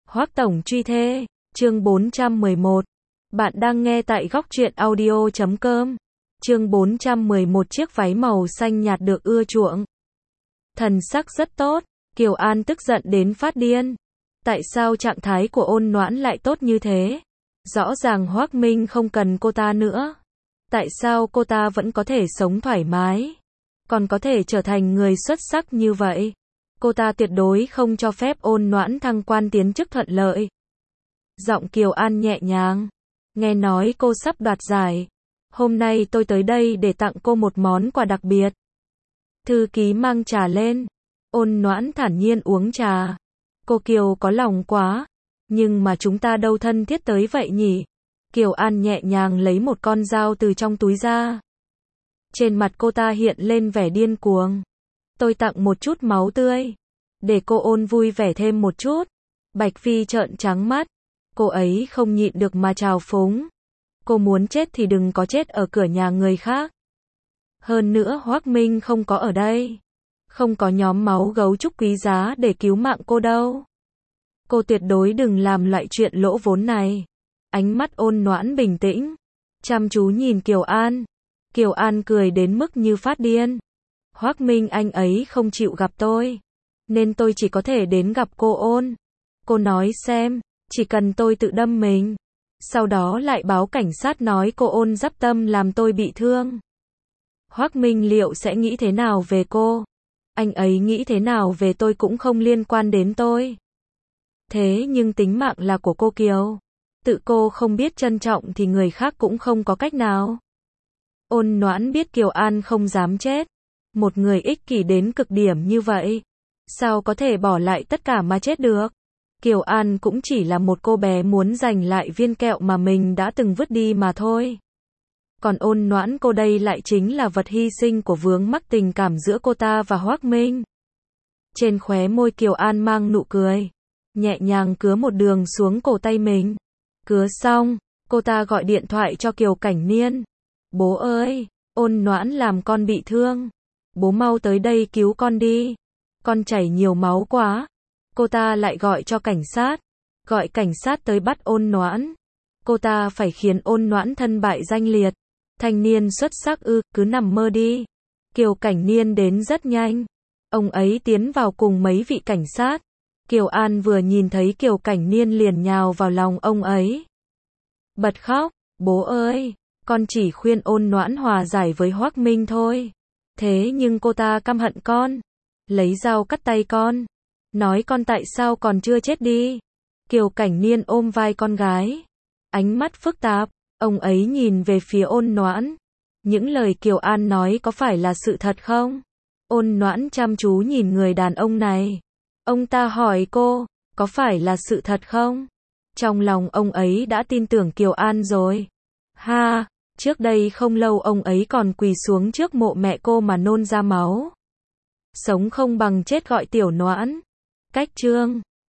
Hoắc Tổng truy thê, chương 411. Bạn đang nghe tại góc truyện audio.com. Chương 411 chiếc váy màu xanh nhạt được ưa chuộng. Thần sắc rất tốt, Kiều An tức giận đến phát điên. Tại sao trạng thái của Ôn Noãn lại tốt như thế? Rõ ràng Hoắc Minh không cần cô ta nữa. Tại sao cô ta vẫn có thể sống thoải mái? Còn có thể trở thành người xuất sắc như vậy? Cô ta tuyệt đối không cho phép Ôn Noãn thăng quan tiến chức thuận lợi. Giọng Kiều An nhẹ nhàng. Nghe nói cô sắp đoạt giải. Hôm nay tôi tới đây để tặng cô một món quà đặc biệt. Thư ký mang trà lên. Ôn Noãn thản nhiên uống trà. Cô Kiều có lòng quá. Nhưng mà chúng ta đâu thân thiết tới vậy nhỉ? Kiều An nhẹ nhàng lấy một con dao từ trong túi ra. Trên mặt cô ta hiện lên vẻ điên cuồng. Tôi tặng một chút máu tươi. Để cô Ôn vui vẻ thêm một chút. Bạch Phi trợn trắng mắt. Cô ấy không nhịn được mà trào phúng. Cô muốn chết thì đừng có chết ở cửa nhà người khác. Hơn nữa Hoắc Minh không có ở đây. Không có nhóm máu gấu trúc quý giá để cứu mạng cô đâu. Cô tuyệt đối đừng làm loại chuyện lỗ vốn này. Ánh mắt Ôn Noãn bình tĩnh. Chăm chú nhìn Kiều An. Kiều An cười đến mức như phát điên. Hoắc Minh anh ấy không chịu gặp tôi. Nên tôi chỉ có thể đến gặp cô Ôn. Cô nói xem, chỉ cần tôi tự đâm mình. Sau đó lại báo cảnh sát nói cô Ôn giáp tâm làm tôi bị thương. Hoắc Minh liệu sẽ nghĩ thế nào về cô? Anh ấy nghĩ thế nào về tôi cũng không liên quan đến tôi. Thế nhưng tính mạng là của cô Kiều. Tự cô không biết trân trọng thì người khác cũng không có cách nào. Ôn Noãn biết Kiều An không dám chết. Một người ích kỷ đến cực điểm như vậy. Sao có thể bỏ lại tất cả mà chết được? Kiều An cũng chỉ là một cô bé muốn giành lại viên kẹo mà mình đã từng vứt đi mà thôi. Còn Ôn Noãn cô đây lại chính là vật hy sinh của vướng mắc tình cảm giữa cô ta và Hoắc Minh. Trên khóe môi Kiều An mang nụ cười. Nhẹ nhàng cứa một đường xuống cổ tay mình. Cứa xong, cô ta gọi điện thoại cho Kiều Cảnh Niên. Bố ơi, Ôn Noãn làm con bị thương. Bố mau tới đây cứu con đi. Con chảy nhiều máu quá. Cô ta lại gọi cho cảnh sát. Gọi cảnh sát tới bắt Ôn Noãn. Cô ta phải khiến Ôn Noãn thân bại danh liệt. Thanh niên xuất sắc ư, cứ nằm mơ đi. Kiều Cảnh Niên đến rất nhanh. Ông ấy tiến vào cùng mấy vị cảnh sát. Kiều An vừa nhìn thấy Kiều Cảnh Niên liền nhào vào lòng ông ấy. Bật khóc, bố ơi, con chỉ khuyên Ôn Noãn hòa giải với Hoắc Minh thôi. Thế nhưng cô ta căm hận con. Lấy dao cắt tay con. Nói con tại sao còn chưa chết đi. Kiều Cảnh Niên ôm vai con gái. Ánh mắt phức tạp, ông ấy nhìn về phía Ôn Noãn. Những lời Kiều An nói có phải là sự thật không? Ôn Noãn chăm chú nhìn người đàn ông này. Ông ta hỏi cô, có phải là sự thật không? Trong lòng ông ấy đã tin tưởng Kiều An rồi. Ha, trước đây không lâu ông ấy còn quỳ xuống trước mộ mẹ cô mà nôn ra máu. Sống không bằng chết gọi Tiểu Noãn. Cách chương